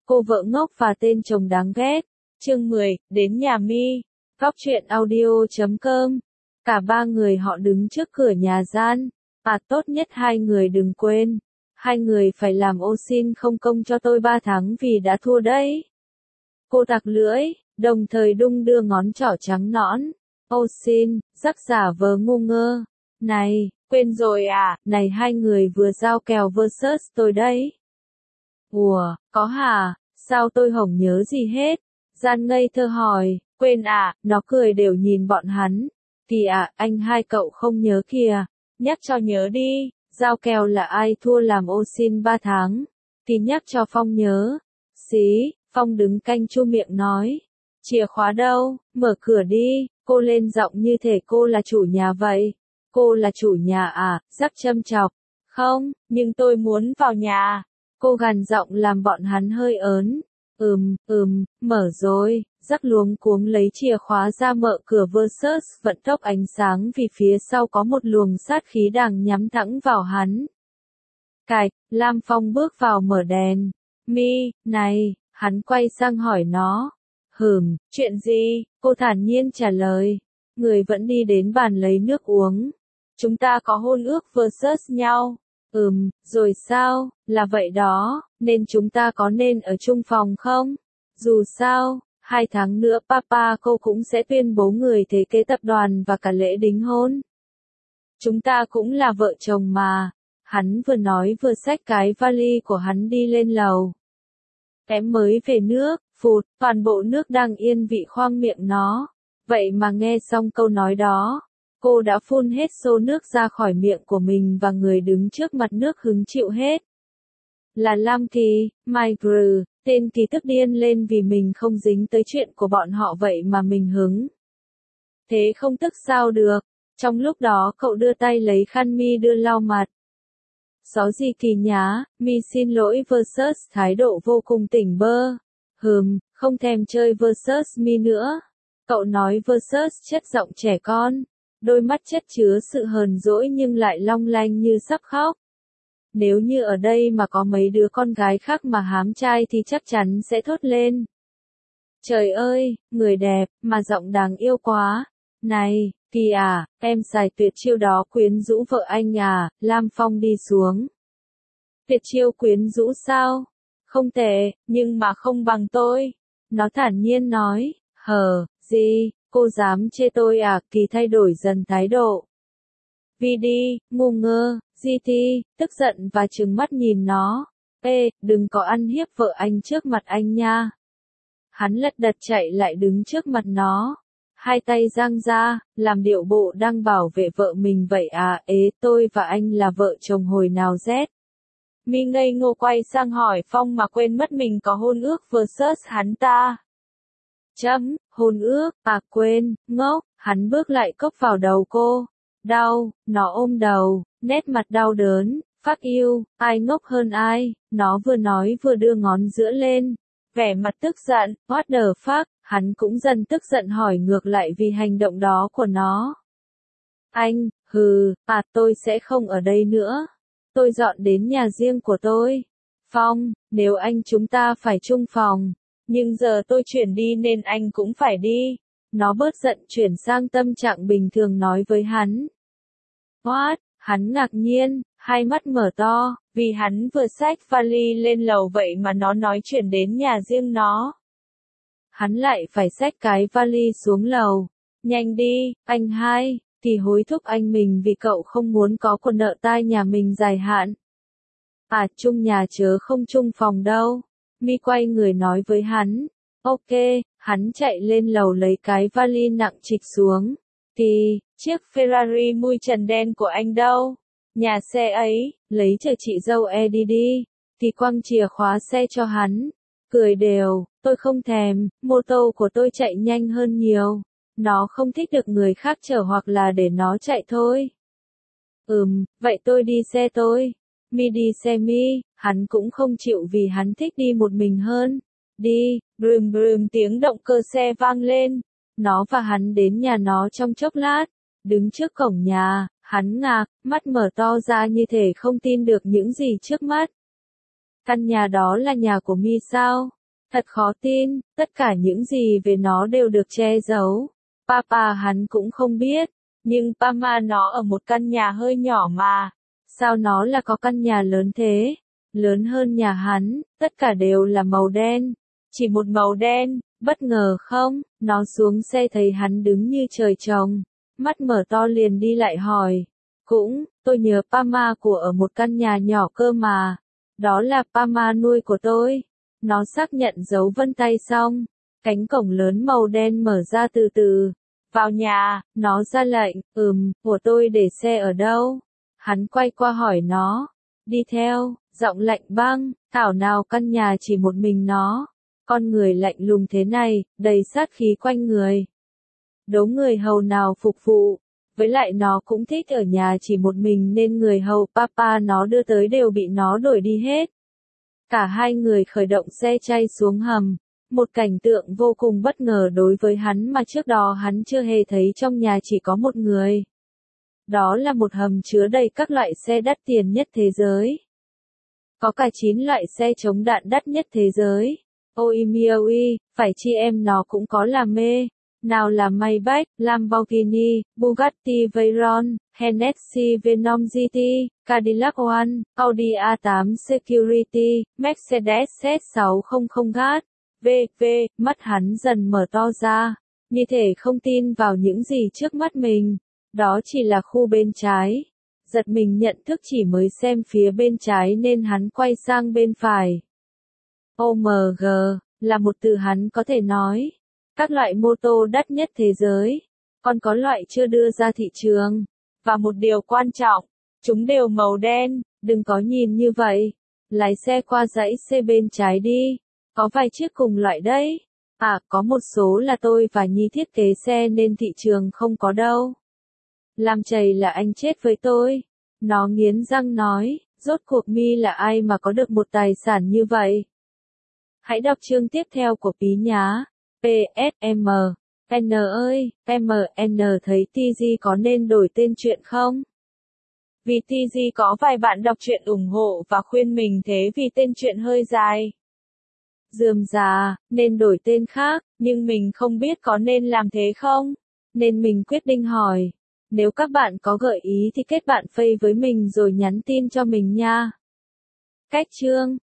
Cô vợ ngốc và tên chồng đáng ghét. Chương 10, đến nhà Mi. Góc truyện audio.com. Cả ba người họ đứng trước cửa nhà gian. Tốt nhất hai người đừng quên. Hai người phải làm ô xin không công cho tôi 3 tháng vì đã thua đấy. Cô tặc lưỡi, đồng thời đung đưa ngón trỏ trắng nõn. Ô xin, rắc giả vờ ngu ngơ. Này, quên rồi à, này hai người vừa giao kèo versus tôi đấy. Ủa, có hả, sao tôi không nhớ gì hết? Gian ngây thơ hỏi, quên à, nó cười đều nhìn bọn hắn. Thì anh hai cậu không nhớ kìa, nhắc cho nhớ đi, giao kèo là ai thua làm ô xin 3 tháng. Thì nhắc cho Phong nhớ. Xí, Phong đứng canh chu miệng nói. Chìa khóa đâu, mở cửa đi, cô lên giọng như thể cô là chủ nhà vậy. Cô là chủ nhà à, rắc châm chọc. Không, nhưng tôi muốn vào nhà. Cô gằn giọng làm bọn hắn hơi ớn. Mở rồi, rắc luống cuống lấy chìa khóa ra mở cửa versus vận tốc ánh sáng vì phía sau có một luồng sát khí đang nhắm thẳng vào hắn. Cạch, Lam Phong bước vào mở đèn. Mi, này, hắn quay sang hỏi nó. Chuyện gì? Cô thản nhiên trả lời. Người vẫn đi đến bàn lấy nước uống. Chúng ta có hôn ước versus nhau. Rồi sao, là vậy đó, nên chúng ta có nên ở chung phòng không? Dù sao, 2 tháng nữa papa cô cũng sẽ tuyên bố người thế kế tập đoàn và cả lễ đính hôn. Chúng ta cũng là vợ chồng mà. Hắn vừa nói vừa xách cái vali của hắn đi lên lầu. Em mới về nước, phụt, toàn bộ nước đang yên vị khoang miệng nó. Vậy mà nghe xong câu nói đó, cô đã phun hết xô nước ra khỏi miệng của mình và người đứng trước mặt nước hứng chịu hết. Là Lam Kỳ, Mike, tên Kỳ tức điên lên vì mình không dính tới chuyện của bọn họ vậy mà mình hứng. Thế không tức sao được, trong lúc đó cậu đưa tay lấy khăn Mi đưa lau mặt. Xó gì Kỳ nhá, Mi xin lỗi versus thái độ vô cùng tỉnh bơ. Không thèm chơi versus Mi nữa. Cậu nói versus chất giọng trẻ con. Đôi mắt chất chứa sự hờn dỗi nhưng lại long lanh như sắp khóc. Nếu như ở đây mà có mấy đứa con gái khác mà hám trai thì chắc chắn sẽ thốt lên. Trời ơi, người đẹp, mà giọng đáng yêu quá. Này, Kỳ à, em xài tuyệt chiêu đó quyến rũ vợ anh à, Lam Phong đi xuống. Tuyệt chiêu quyến rũ sao? Không tệ, nhưng mà không bằng tôi. Nó thản nhiên nói, gì, cô dám chê tôi à? Kỳ thay đổi dần thái độ. Vi đi, ngu ngơ, GT, tức giận và trừng mắt nhìn nó. Ê, đừng có ăn hiếp vợ anh trước mặt anh nha. Hắn lật đật chạy lại đứng trước mặt nó. Hai tay giang ra, làm điệu bộ đang bảo vệ vợ mình vậy à? Tôi và anh là vợ chồng hồi nào rét? Mi ngây ngô quay sang hỏi Phong mà quên mất mình có hôn ước versus hắn ta. Hôn ước, quên, ngốc, hắn bước lại cốc vào đầu cô. Đau, nó ôm đầu, nét mặt đau đớn, fuck you, ai ngốc hơn ai, nó vừa nói vừa đưa ngón giữa lên. Vẻ mặt tức giận, what the fuck, hắn cũng dần tức giận hỏi ngược lại vì hành động đó của nó. Anh, tôi sẽ không ở đây nữa. Tôi dọn đến nhà riêng của tôi. Phong, nếu anh chúng ta phải chung phòng. Nhưng giờ tôi chuyển đi nên anh cũng phải đi. Nó bớt giận chuyển sang tâm trạng bình thường nói với hắn. What? Hắn ngạc nhiên, hai mắt mở to, vì hắn vừa xách vali lên lầu vậy mà nó nói chuyển đến nhà riêng nó. Hắn lại phải xách cái vali xuống lầu. Nhanh đi, anh hai, thì hối thúc anh mình vì cậu không muốn có con nợ tai nhà mình dài hạn. Chung nhà chớ không chung phòng đâu. Mi quay người nói với hắn. Ok, hắn chạy lên lầu lấy cái vali nặng trịch xuống. Thì, chiếc Ferrari mui trần đen của anh đâu? Nhà xe ấy, lấy chờ chị dâu Eddie đi. Thì quăng chìa khóa xe cho hắn. Cười đều, tôi không thèm, mô tô của tôi chạy nhanh hơn nhiều. Nó không thích được người khác chở hoặc là để nó chạy thôi. Vậy tôi đi xe tôi. Mi đi xe Mi, hắn cũng không chịu vì hắn thích đi một mình hơn. Đi, brum tiếng động cơ xe vang lên. Nó và hắn đến nhà nó trong chốc lát. Đứng trước cổng nhà, hắn ngạc, mắt mở to ra như thể không tin được những gì trước mắt. Căn nhà đó là nhà của Mi sao? Thật khó tin, tất cả những gì về nó đều được che giấu. Papa hắn cũng không biết, nhưng Pama nó ở một căn nhà hơi nhỏ mà. Sao nó là có căn nhà lớn thế? Lớn hơn nhà hắn, tất cả đều là màu đen. Chỉ một màu đen, bất ngờ không? Nó xuống xe thấy hắn đứng như trời trồng. Mắt mở to liền đi lại hỏi. Cũng, tôi nhớ Pama của ở một căn nhà nhỏ cơ mà. Đó là Pama nuôi của tôi. Nó xác nhận dấu vân tay xong. Cánh cổng lớn màu đen mở ra từ từ. Vào nhà, nó ra lệnh, của tôi để xe ở đâu? Hắn quay qua hỏi nó. Đi theo, giọng lạnh băng, thảo nào căn nhà chỉ một mình nó. Con người lạnh lùng thế này, đầy sát khí quanh người. Đố người hầu nào phục vụ. Với lại nó cũng thích ở nhà chỉ một mình nên người hầu Papa nó đưa tới đều bị nó đuổi đi hết. Cả hai người khởi động xe chay xuống hầm. Một cảnh tượng vô cùng bất ngờ đối với hắn mà trước đó hắn chưa hề thấy trong nhà chỉ có một người. Đó là một hầm chứa đầy các loại xe đắt tiền nhất thế giới. Có cả 9 loại xe chống đạn đắt nhất thế giới. Ôi miaui, phải chi em nó cũng có là mê. Nào là Maybach, Lamborghini, Bugatti Veyron, Hennessy Venom GT, Cadillac One, Audi A8 Security, Mercedes Z600H. Mắt hắn dần mở to ra, như thể không tin vào những gì trước mắt mình. Đó chỉ là khu bên trái. Giật mình nhận thức chỉ mới xem phía bên trái nên hắn quay sang bên phải. OMG, là một từ hắn có thể nói. Các loại mô tô đắt nhất thế giới. Còn có loại chưa đưa ra thị trường. Và một điều quan trọng, chúng đều màu đen, đừng có nhìn như vậy. Lái xe qua dãy xe bên trái đi. Có vài chiếc cùng loại đấy. À, có một số là tôi và Nhi thiết kế xe nên thị trường không có đâu. Làm chày là anh chết với tôi. Nó nghiến răng nói, rốt cuộc Mi là ai mà có được một tài sản như vậy? Hãy đọc chương tiếp theo của Pí nhá. PSM. N ơi, MN thấy TG có nên đổi tên truyện không? Vì TG có vài bạn đọc truyện ủng hộ và khuyên mình thế vì tên truyện hơi dài. Rườm rà, nên đổi tên khác, nhưng mình không biết có nên làm thế không? Nên mình quyết định hỏi. Nếu các bạn có gợi ý thì kết bạn Face với mình rồi nhắn tin cho mình nha. Cách chương